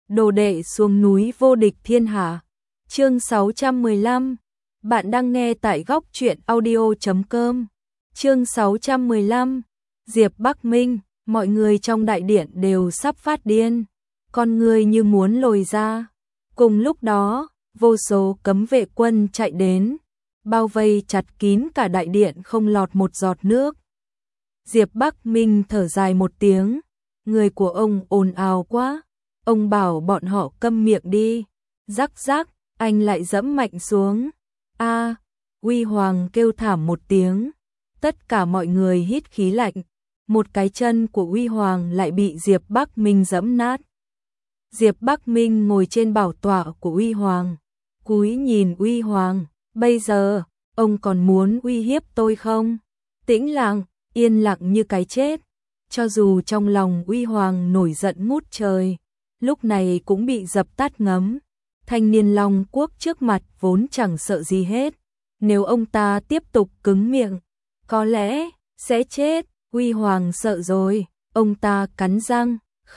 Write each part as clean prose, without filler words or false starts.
Đồ đệ xuống núi vô địch thiên hạ. Chương 615. Bạn đang nghe tại góc truyện audio.com. Chương 615. Diệp Bắc Minh, mọi người trong đại điện đều sắp phát điên, con người như muốn lồi ra. Cùng lúc đó, vô số cấm vệ quân chạy đến, bao vây chặt kín cả đại điện không lọt một giọt nước. Diệp Bắc Minh thở dài một tiếng, người của ông ồn ào quá, ông bảo bọn họ câm miệng đi. Rắc rắc, anh lại giẫm mạnh xuống. A, Uy Hoàng kêu thảm một tiếng. Tất cả mọi người hít khí lạnh, một cái chân của Uy Hoàng lại bị Diệp Bắc Minh giẫm nát. Diệp Bắc Minh ngồi trên bảo tọa của Uy Hoàng, cúi nhìn Uy Hoàng, bây giờ, ông còn muốn uy hiếp tôi không? Tĩnh lặng, yên lặng như cái chết, cho dù trong lòng Uy Hoàng nổi giận ngút trời, lúc này cũng bị dập tắt ngấm. Thanh niên Long Quốc trước mặt vốn chẳng sợ gì hết, nếu ông ta tiếp tục cứng miệng, có lẽ sẽ chết. Uy Hoàng sợ rồi, ông ta cắn răng,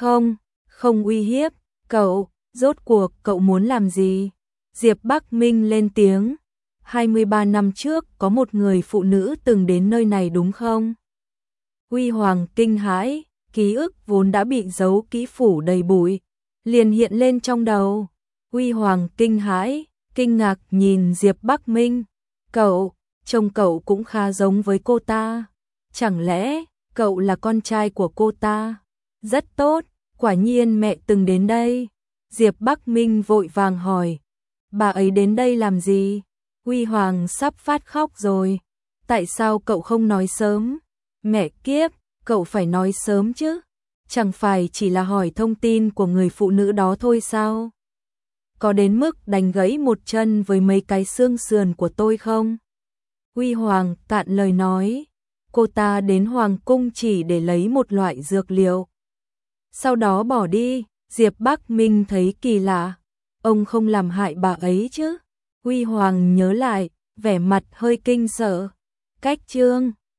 không uy hiếp, cậu, rốt cuộc cậu muốn làm gì? Diệp Bắc Minh lên tiếng, 23 năm trước có một người phụ nữ từng đến nơi này đúng không? Uy Hoàng kinh hãi, ký ức vốn đã bị giấu kỹ phủ đầy bụi, liền hiện lên trong đầu. Uy Hoàng kinh hãi, kinh ngạc nhìn Diệp Bắc Minh, trông cậu cũng khá giống với cô ta, chẳng lẽ cậu là con trai của cô ta? Rất tốt, quả nhiên mẹ từng đến đây. Diệp Bắc Minh vội vàng hỏi, bà ấy đến đây làm gì? Uy Hoàng sắp phát khóc rồi, tại sao cậu không nói sớm? Mẹ kiếp, cậu phải nói sớm chứ, chẳng phải chỉ là hỏi thông tin của người phụ nữ đó thôi sao? Có đến mức đánh gãy một chân với mấy cái xương sườn của tôi không? Uy Hoàng cạn lời nói, cô ta đến Hoàng cung chỉ để lấy một loại dược liệu, sau đó bỏ đi. Diệp Bắc Minh thấy kỳ lạ, ông không làm hại bà ấy chứ? Uy Hoàng nhớ lại, vẻ mặt hơi kinh sợ. Cách chương